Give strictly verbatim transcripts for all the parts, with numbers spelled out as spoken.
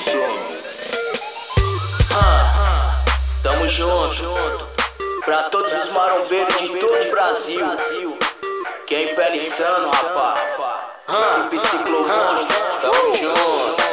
Ah, tamo junto. Pra todos os marombeiros de todo o Brasil. Quem é pele insano, rapá. Ah, psiclosão, tamo junto.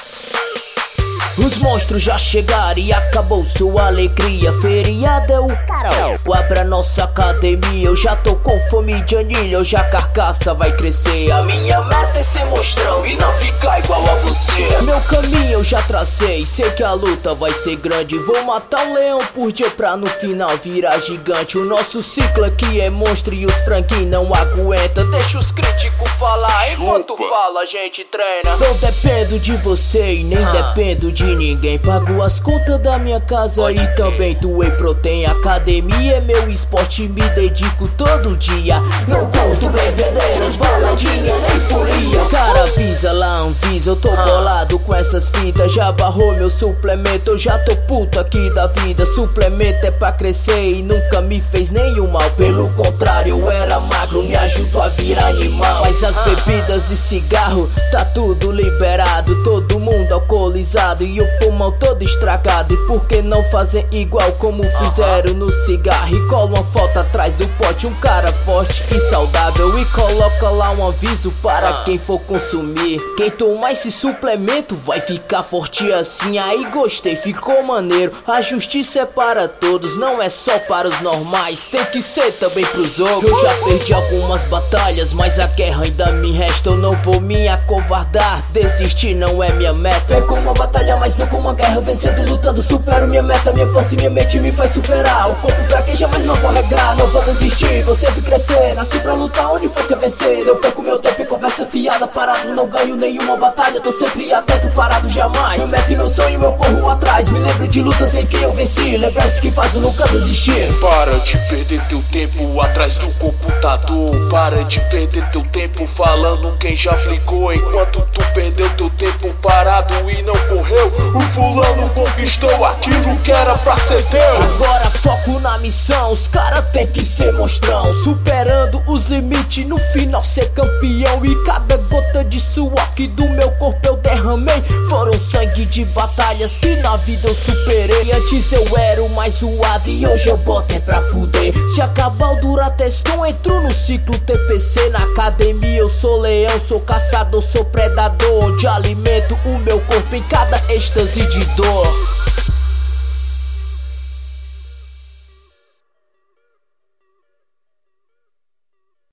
Os monstros já chegaram e acabou sua alegria. Feriado é o carol. Vá pra nossa academia. Eu já tô com fome de anilha. Hoje a carcaça vai crescer. A minha meta é ser monstrão e não ficar igual a você. Meu caminho eu já tracei. Sei que a luta vai ser grande. Vou matar um leão por dia pra no final virar gigante. O nosso ciclo aqui é monstro e os franquinhos não aguenta. Deixa os críticos falar. Enquanto Opa. fala a gente treina. Não dependo de você e nem ah. dependo de ninguém. Pago as contas da minha casa Pode e crer. também do Whey Protein. Academia é meu esporte, me dedico todo dia. Não curto bebedeiras, baladinha nem folia. Cara, avisa lá, Anvisa, eu tô bolado com essas fitas. Já barrou meu suplemento, eu já tô puto aqui da vida. Suplemento é pra crescer e nunca me fez nenhum mal. Pelo contrário, eu era magro, me ajudou a virar animal. Mas as bebidas e cigarro, tá tudo liberado. Todo mundo alcoolizado e o pulmão todo estragado. E por que não fazer igual como fizeram no cigarro? E cola uma foto atrás do pote, um cara forte e saudável. E coloca lá um aviso para quem for consumir. Quem tomar esse suplemento vai ficar forte assim. Aí gostei, ficou maneiro. A justiça é para todos, não é só para os normais. Tem que ser também pros outros. Eu já perdi algumas batalhas, mas a guerra ainda me resta. Eu não vou me acovardar, desistir não é minha meta. É como uma batalha, mas não como uma guerra. Vencendo, lutando, supero minha meta. Minha força e minha mente me faz superar. O corpo fraqueja, mas não vou regar. Não vou desistir, vou sempre crescer. Nasci pra lutar, onde for que vencer. Eu perco meu tempo em conversa fiada. Parado, não ganho nenhuma batalha. Tô sempre atento, parado jamais. Meu meta e meu sonho, eu corro atrás. Me lembro de lutas em que eu venci. Lembranças que fazem nunca desistir. Para de perder teu tempo atrás do computador. Para de perder teu tempo falando quem já aplicou. Enquanto tu perdeu teu tempo parado e não correu, o fulano conquistou aquilo que era pra ser teu. Agora foco na missão, os caras tem que ser monstrão. Superando os limites, no final ser campeão. E cada gota de suor que do meu corpo eu derramei foram sangue de batalhas que na vida eu superei. Antes eu era o mais zoado e hoje eu boto é pra fuder. Se acabar o Durateston, entro no ciclo T P C. Na academia eu sou leão, sou caçador, sou predador. Onde alimento o meu corpo em cada êxtase de dor.